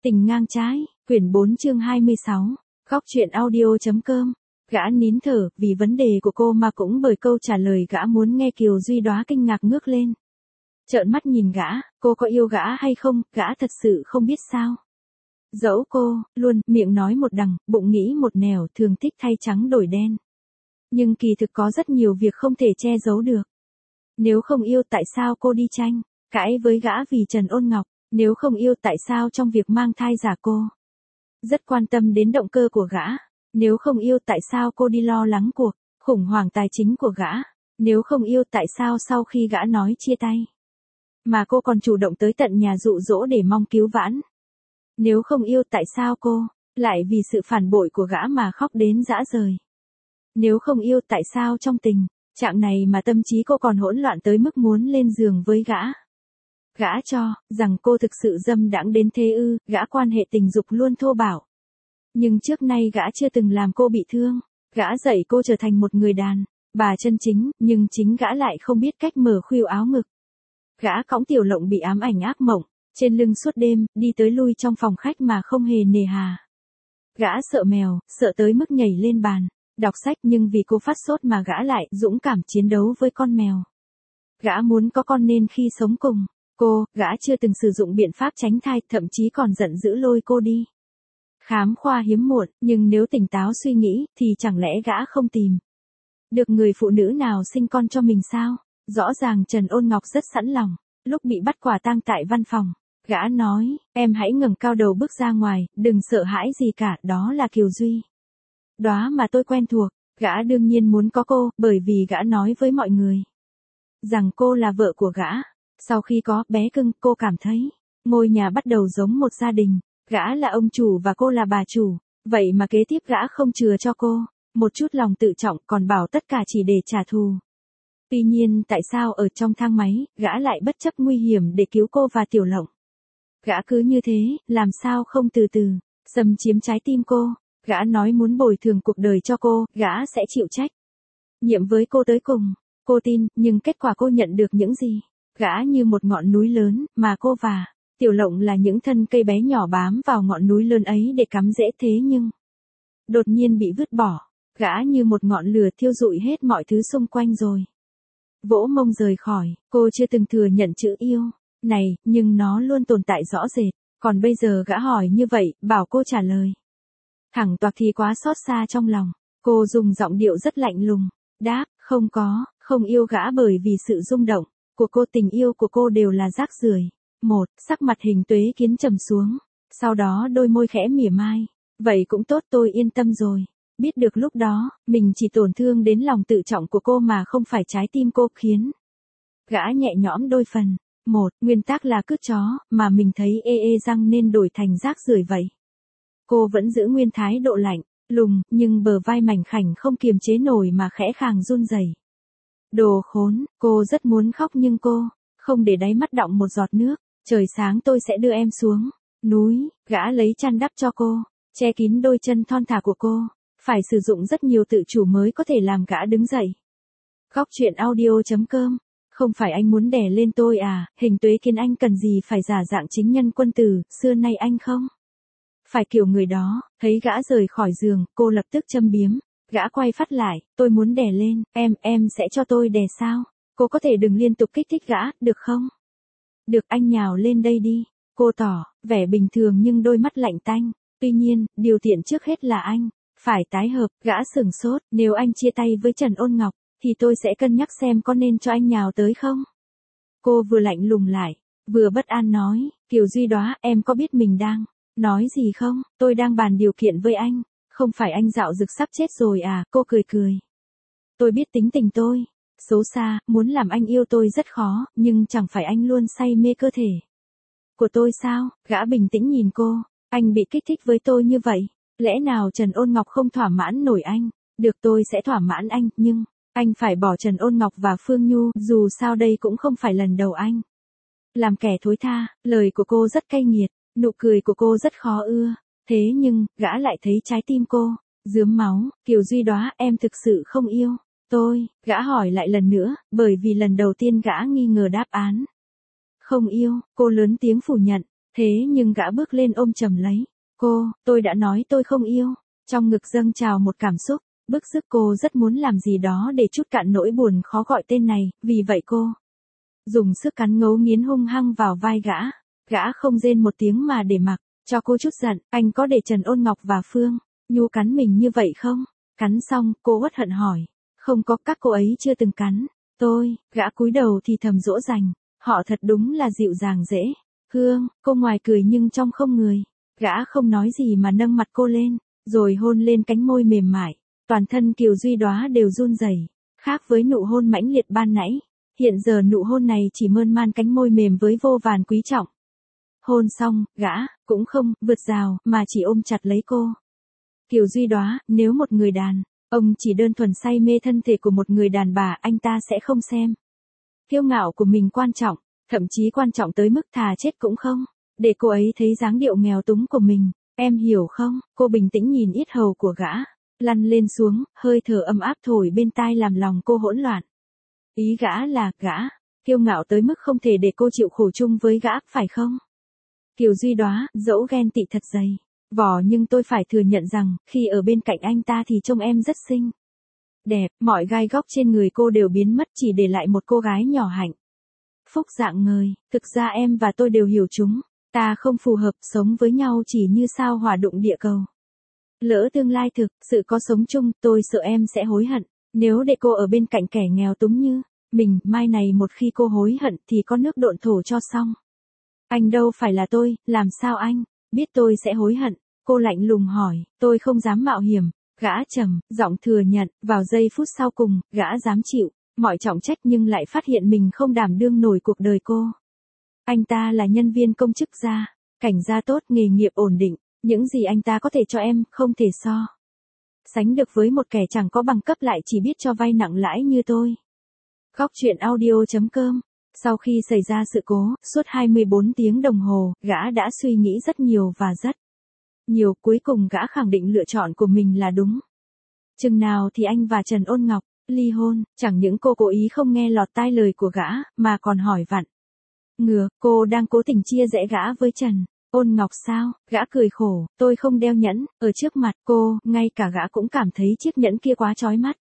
Tình ngang trái, quyển 4 chương 26, góc chuyện audio.com. Gã nín thở, vì vấn đề của cô mà cũng bởi câu trả lời gã muốn nghe. Kiều Duy Đóa kinh ngạc ngước lên. Trợn mắt nhìn gã, cô có yêu gã hay không, gã thật sự không biết sao. Dẫu cô, luôn, miệng nói một đằng, bụng nghĩ một nẻo, thường thích thay trắng đổi đen. Nhưng kỳ thực có rất nhiều việc không thể che giấu được. Nếu không yêu tại sao cô đi tranh, cãi với gã vì Trần Ôn Ngọc, nếu không yêu tại sao trong việc mang thai giả cô rất quan tâm đến động cơ của gã, nếu không yêu tại sao cô đi lo lắng cuộc khủng hoảng tài chính của gã, nếu không yêu tại sao sau khi gã nói chia tay, mà cô còn chủ động tới tận nhà dụ dỗ để mong cứu vãn. Nếu không yêu tại sao cô lại vì sự phản bội của gã mà khóc đến rã rời. Nếu không yêu tại sao trong tình trạng này mà tâm trí cô còn hỗn loạn tới mức muốn lên giường với gã. Gã cho rằng cô thực sự dâm đãng đến thế ư, gã quan hệ tình dục luôn thô bạo. Nhưng trước nay gã chưa từng làm cô bị thương, gã dạy cô trở thành một người đàn bà chân chính, nhưng chính gã lại không biết cách mở khuỷu áo ngực. Gã cõng Tiểu Lộng bị ám ảnh ác mộng trên lưng suốt đêm, đi tới lui trong phòng khách mà không hề nề hà. Gã sợ mèo, sợ tới mức nhảy lên bàn đọc sách, nhưng vì cô phát sốt mà gã lại dũng cảm chiến đấu với con mèo. Gã muốn có con nên khi sống cùng cô, gã chưa từng sử dụng biện pháp tránh thai, thậm chí còn giận dữ lôi cô đi khám khoa hiếm muộn, nhưng nếu tỉnh táo suy nghĩ, thì chẳng lẽ gã không tìm được người phụ nữ nào sinh con cho mình sao? Rõ ràng Trần Ôn Ngọc rất sẵn lòng. Lúc bị bắt quả tang tại văn phòng, gã nói, em hãy ngẩng cao đầu bước ra ngoài, đừng sợ hãi gì cả, đó là Kiều Duy Đóa mà tôi quen thuộc. Gã đương nhiên muốn có cô, bởi vì gã nói với mọi người rằng cô là vợ của gã. Sau khi có bé cưng, cô cảm thấy ngôi nhà bắt đầu giống một gia đình. Gã là ông chủ và cô là bà chủ. Vậy mà kế tiếp gã không chừa cho cô một chút lòng tự trọng, còn bảo tất cả chỉ để trả thù. Tuy nhiên tại sao ở trong thang máy, gã lại bất chấp nguy hiểm để cứu cô và Tiểu Lộng? Gã cứ như thế, làm sao không từ từ xâm chiếm trái tim cô? Gã nói muốn bồi thường cuộc đời cho cô, gã sẽ chịu trách nhiệm với cô tới cùng. Cô tin, nhưng kết quả cô nhận được những gì? Gã như một ngọn núi lớn, mà cô và Tiểu Lộng là những thân cây bé nhỏ bám vào ngọn núi lớn ấy để cắm rễ, thế nhưng đột nhiên bị vứt bỏ. Gã như một ngọn lửa thiêu rụi hết mọi thứ xung quanh rồi vỗ mông rời khỏi. Cô chưa từng thừa nhận chữ yêu này, nhưng nó luôn tồn tại rõ rệt. Còn bây giờ gã hỏi như vậy, bảo cô trả lời thẳng toạc thì quá xót xa trong lòng. Cô dùng giọng điệu rất lạnh lùng đáp, không có, không yêu gã bởi vì sự rung động của cô, tình yêu của cô đều là rác rưởi. Sắc mặt Hình Tuế Kiến trầm xuống, sau đó đôi môi khẽ mỉa mai. Vậy cũng tốt, tôi yên tâm rồi. Biết được lúc đó, mình chỉ tổn thương đến lòng tự trọng của cô mà không phải trái tim cô, khiến gã nhẹ nhõm đôi phần. Nguyên tắc là cứ chó mà mình thấy ê răng nên đổi thành rác rưởi vậy. Cô vẫn giữ nguyên thái độ lạnh lùng, nhưng bờ vai mảnh khảnh không kiềm chế nổi mà khẽ khàng run rẩy. Đồ khốn, cô rất muốn khóc nhưng cô không để đáy mắt đọng một giọt nước. Trời sáng tôi sẽ đưa em xuống núi. Gã lấy chăn đắp cho cô, che kín đôi chân thon thả của cô. Phải sử dụng rất nhiều tự chủ mới có thể làm gã đứng dậy. Góc chuyện audio.com. Không phải anh muốn đè lên tôi à? Hình Tuế Kiến, anh cần gì phải giả dạng chính nhân quân tử, xưa nay anh không phải kiểu người đó. Thấy gã rời khỏi giường, cô lập tức châm biếm. Gã quay phát lại, tôi muốn đè lên, em sẽ cho tôi đè sao? Cô có thể đừng liên tục kích thích gã, được không? Được, anh nhào lên đây đi. Cô tỏ vẻ bình thường nhưng đôi mắt lạnh tanh. Tuy nhiên, điều tiện trước hết là anh phải tái hợp. Gã sửng sốt, nếu anh chia tay với Trần Ôn Ngọc, thì tôi sẽ cân nhắc xem có nên cho anh nhào tới không? Cô vừa lạnh lùng lại, vừa bất an nói, Kiều Duy Đóa, em có biết mình đang nói gì không? Tôi đang bàn điều kiện với anh. Không phải anh dạo dực sắp chết rồi à? Cô cười. Tôi biết tính tình tôi xấu xa, muốn làm anh yêu tôi rất khó, nhưng chẳng phải anh luôn say mê cơ thể của tôi sao? Gã bình tĩnh nhìn cô, anh bị kích thích với tôi như vậy. Lẽ nào Trần Ôn Ngọc không thỏa mãn nổi anh? Được, tôi sẽ thỏa mãn anh, nhưng anh phải bỏ Trần Ôn Ngọc và Phương Nhu, dù sao đây cũng không phải lần đầu anh làm kẻ thối tha. Lời của cô rất cay nghiệt, nụ cười của cô rất khó ưa. Thế nhưng, gã lại thấy trái tim cô rướm máu. Kiều Duy Đóa, em thực sự không yêu tôi? Gã hỏi lại lần nữa, bởi vì lần đầu tiên gã nghi ngờ đáp án. Không yêu, cô lớn tiếng phủ nhận. Thế nhưng gã bước lên ôm chầm lấy. Cô, tôi đã nói tôi không yêu. Trong ngực dâng trào một cảm xúc, bức rứt cô rất muốn làm gì đó để trút cạn nỗi buồn khó gọi tên này, vì vậy cô dùng sức cắn ngấu nghiến hung hăng vào vai gã. Gã không rên một tiếng mà để mặc, cho cô chút giận, anh có để Trần Ôn Ngọc và Phương Nhu cắn mình như vậy không? Cắn xong, cô uất hận hỏi. Không có, các cô ấy chưa từng cắn. Gã cúi đầu thì thầm dỗ dành. Họ thật đúng là dịu dàng dễ. Hương, cô ngoài cười nhưng trong không người. Gã không nói gì mà nâng mặt cô lên, rồi hôn lên cánh môi mềm mại. Toàn thân Kiều Duy Đóa đều run rẩy, khác với nụ hôn mãnh liệt ban nãy. Hiện giờ nụ hôn này chỉ mơn man cánh môi mềm với vô vàn quý trọng. Hôn xong, gã cũng không vượt rào mà chỉ ôm chặt lấy cô. Kiều Duy Đóa, nếu một người đàn ông chỉ đơn thuần say mê thân thể của một người đàn bà, anh ta sẽ không xem kiêu ngạo của mình quan trọng, thậm chí quan trọng tới mức thà chết cũng không để cô ấy thấy dáng điệu nghèo túng của mình. Em hiểu không? Cô bình tĩnh nhìn yết hầu của gã, lăn lên xuống, hơi thở ấm áp thổi bên tai làm lòng cô hỗn loạn. Ý gã là, gã kiêu ngạo tới mức không thể để cô chịu khổ chung với gã, phải không? Kiều Duy Đóa, dẫu ghen tị thật dày vỏ nhưng tôi phải thừa nhận rằng, khi ở bên cạnh anh ta thì trông em rất xinh đẹp, mọi gai góc trên người cô đều biến mất, chỉ để lại một cô gái nhỏ hạnh phúc rạng ngời. Thực ra em và tôi đều hiểu chúng ta không phù hợp, sống với nhau chỉ như sao hỏa đụng địa cầu. Lỡ tương lai thực sự có sống chung, tôi sợ em sẽ hối hận. Nếu để cô ở bên cạnh kẻ nghèo túng như mình, mai này một khi cô hối hận thì có nước độn thổ cho xong. Anh đâu phải là tôi, làm sao anh biết tôi sẽ hối hận? Cô lạnh lùng hỏi. Tôi không dám mạo hiểm. Gã trầm giọng thừa nhận. Vào giây phút sau cùng, gã dám chịu mọi trọng trách nhưng lại phát hiện mình không đảm đương nổi cuộc đời cô. Anh ta là nhân viên công chức gia, cảnh gia tốt, nghề nghiệp ổn định. Những gì anh ta có thể cho em, không thể so sánh được với một kẻ chẳng có bằng cấp lại chỉ biết cho vay nặng lãi như tôi. Góc truyện audio.com. Sau khi xảy ra sự cố, suốt 24 tiếng đồng hồ, gã đã suy nghĩ rất nhiều và rất nhiều, cuối cùng gã khẳng định lựa chọn của mình là đúng. Chừng nào thì anh và Trần Ôn Ngọc ly hôn? Chẳng những cô cố ý không nghe lọt tai lời của gã, mà còn hỏi vặn ngược, cô đang cố tình chia rẽ gã với Trần Ôn Ngọc sao? Gã cười khổ, tôi không đeo nhẫn ở trước mặt cô, ngay cả gã cũng cảm thấy chiếc nhẫn kia quá chói mắt.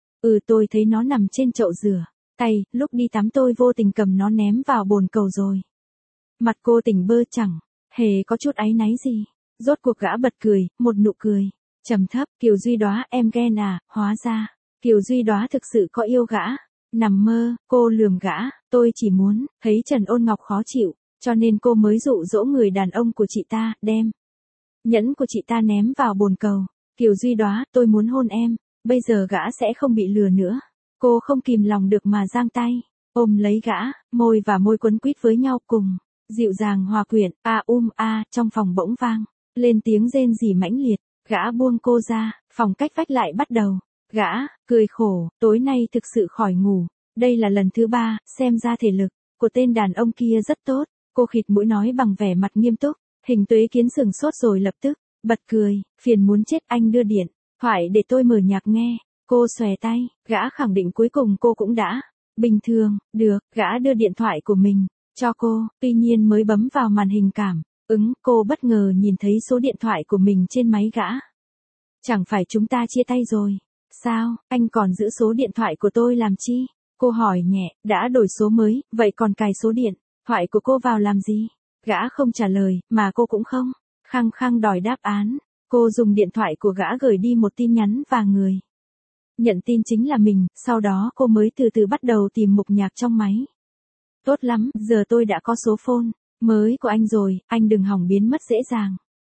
Tôi thấy nó nằm trên chậu rửa tay, lúc đi tắm tôi vô tình cầm nó ném vào bồn cầu rồi. Mặt cô tỉnh bơ, chẳng hề có chút áy náy gì. Rốt cuộc gã bật cười, một nụ cười trầm thấp. Kiều Duy Đóa, em ghen à? Hóa ra Kiều Duy Đóa thực sự có yêu gã. Nằm mơ, cô lườm gã. Tôi chỉ muốn thấy Trần Ôn Ngọc khó chịu, cho nên cô mới dụ dỗ người đàn ông của chị ta đem nhẫn của chị ta ném vào bồn cầu. Kiều Duy Đóa, tôi muốn hôn em. Bây giờ gã sẽ không bị lừa nữa. Cô không kìm lòng được mà giang tay ôm lấy gã, môi và môi quấn quýt với nhau cùng dịu dàng hòa quyện. Trong phòng bỗng vang lên tiếng rên rỉ mãnh liệt. Gã buông cô ra, phòng cách vách lại bắt đầu. Gã cười khổ, tối nay thực sự khỏi ngủ. Đây là lần thứ 3, xem ra thể lực của tên đàn ông kia rất tốt. Cô khịt mũi nói bằng vẻ mặt nghiêm túc. Hình Tuế Kiến sửng sốt rồi lập tức bật cười. Phiền muốn chết, anh đưa điện thoại để tôi mở nhạc nghe. Cô xòe tay, gã khẳng định cuối cùng cô cũng đã bình thường. Được, gã đưa điện thoại của mình cho cô, tuy nhiên mới bấm vào màn hình cảm ứng, cô bất ngờ nhìn thấy số điện thoại của mình trên máy gã. Chẳng phải chúng ta chia tay rồi sao? Anh còn giữ số điện thoại của tôi làm chi? Cô hỏi nhẹ. Đã đổi số mới, vậy còn cài số điện thoại của cô vào làm gì? Gã không trả lời, mà cô cũng không khăng khăng đòi đáp án. Cô dùng điện thoại của gã gửi đi một tin nhắn và người nhận tin chính là mình. Sau đó cô mới từ từ bắt đầu tìm mục nhạc trong máy. Tốt lắm, giờ tôi đã có số phone mới của anh rồi, anh đừng hỏng biến mất dễ dàng.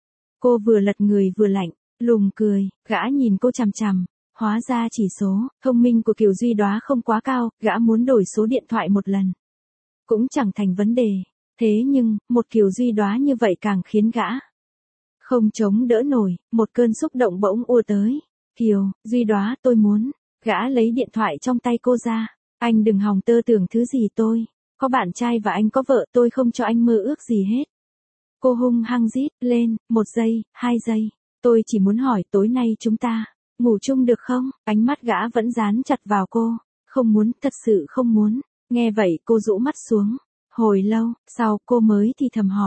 Cô vừa lật người vừa lạnh lùng cười. Gã nhìn cô chằm chằm. Hóa ra chỉ số thông minh của Kiều Duy Đóa không quá cao, gã muốn đổi số điện thoại một lần cũng chẳng thành vấn đề. Thế nhưng, một Kiều Duy Đóa như vậy càng khiến gã không chống đỡ nổi. Một cơn xúc động bỗng ùa tới. Kiều Duy Đóa, tôi muốn. Gã lấy điện thoại trong tay cô ra. Anh đừng hòng tơ tưởng thứ gì, tôi có bạn trai và anh có vợ, tôi không cho anh mơ ước gì hết. Cô hung hăng rít lên. 1 giây, 2 giây. Tôi chỉ muốn hỏi tối nay chúng ta ngủ chung được không? Ánh mắt gã vẫn dán chặt vào cô. Không muốn, thật sự không muốn. Nghe vậy cô rũ mắt xuống. Hồi lâu sau cô mới thì thầm hỏi.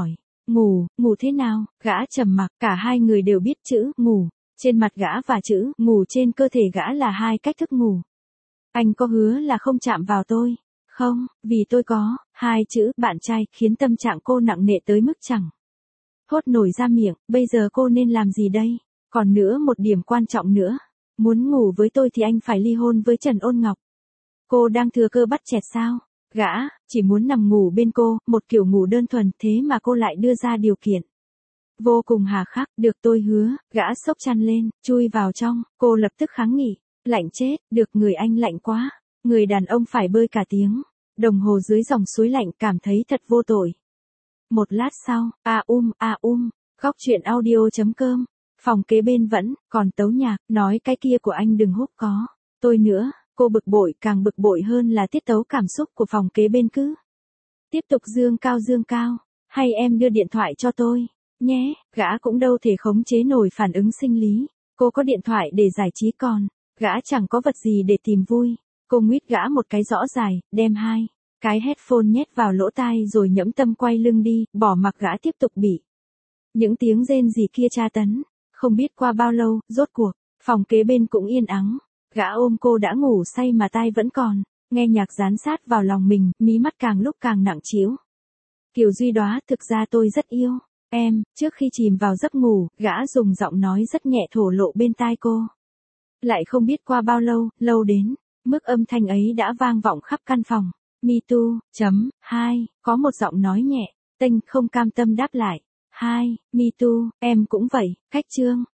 Ngủ thế nào? Gã trầm mặc, cả hai người đều biết chữ ngủ trên mặt gã và chữ ngủ trên cơ thể gã là hai cách thức ngủ. Anh có hứa là không chạm vào tôi? Không, vì tôi có, hai chữ bạn trai khiến tâm trạng cô nặng nề tới mức chẳng thốt nổi ra miệng, bây giờ cô nên làm gì đây? Còn nữa một điểm quan trọng nữa, muốn ngủ với tôi thì anh phải ly hôn với Trần Ôn Ngọc. Cô đang thừa cơ bắt chẹt sao? Gã chỉ muốn nằm ngủ bên cô, một kiểu ngủ đơn thuần, thế mà cô lại đưa ra điều kiện vô cùng hà khắc. Được, tôi hứa. Gã xốc chăn lên, chui vào trong, cô lập tức kháng nghị. Lạnh chết, được, người anh lạnh quá. Người đàn ông phải bơi cả tiếng đồng hồ dưới dòng suối lạnh, cảm thấy thật vô tội. Một lát sau, góc chuyện audio.com, phòng kế bên vẫn còn tấu nhạc, nói cái kia của anh đừng hút có tôi nữa. Cô bực bội, càng bực bội hơn là tiết tấu cảm xúc của phòng kế bên cứ tiếp tục dương cao. Hay em đưa điện thoại cho tôi nhé. Gã cũng đâu thể khống chế nổi phản ứng sinh lý. Cô có điện thoại để giải trí, còn gã chẳng có vật gì để tìm vui. Cô nguyết gã một cái rõ dài, đem hai cái headphone nhét vào lỗ tai rồi nhẫm tâm quay lưng đi, bỏ mặc gã tiếp tục bị những tiếng rên rỉ kia tra tấn. Không biết qua bao lâu, rốt cuộc phòng kế bên cũng yên ắng. Gã ôm cô đã ngủ say mà tai vẫn còn nghe nhạc dán sát vào lòng mình, mí mắt càng lúc càng nặng trĩu. Kiều Duy Đóa, thực ra tôi rất yêu em. Trước khi chìm vào giấc ngủ, gã dùng giọng nói rất nhẹ thổ lộ bên tai cô. Lại không biết qua bao lâu đến mức âm thanh ấy đã vang vọng khắp căn phòng. Me too, có một giọng nói nhẹ, tênh không cam tâm đáp lại. Me too, em cũng vậy. Cách chương